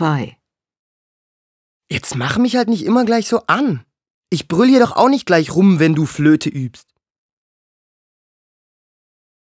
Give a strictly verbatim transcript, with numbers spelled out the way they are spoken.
zwei. Jetzt mach mich halt nicht immer gleich so an. Ich brüll hier doch auch nicht gleich rum, wenn du Flöte übst.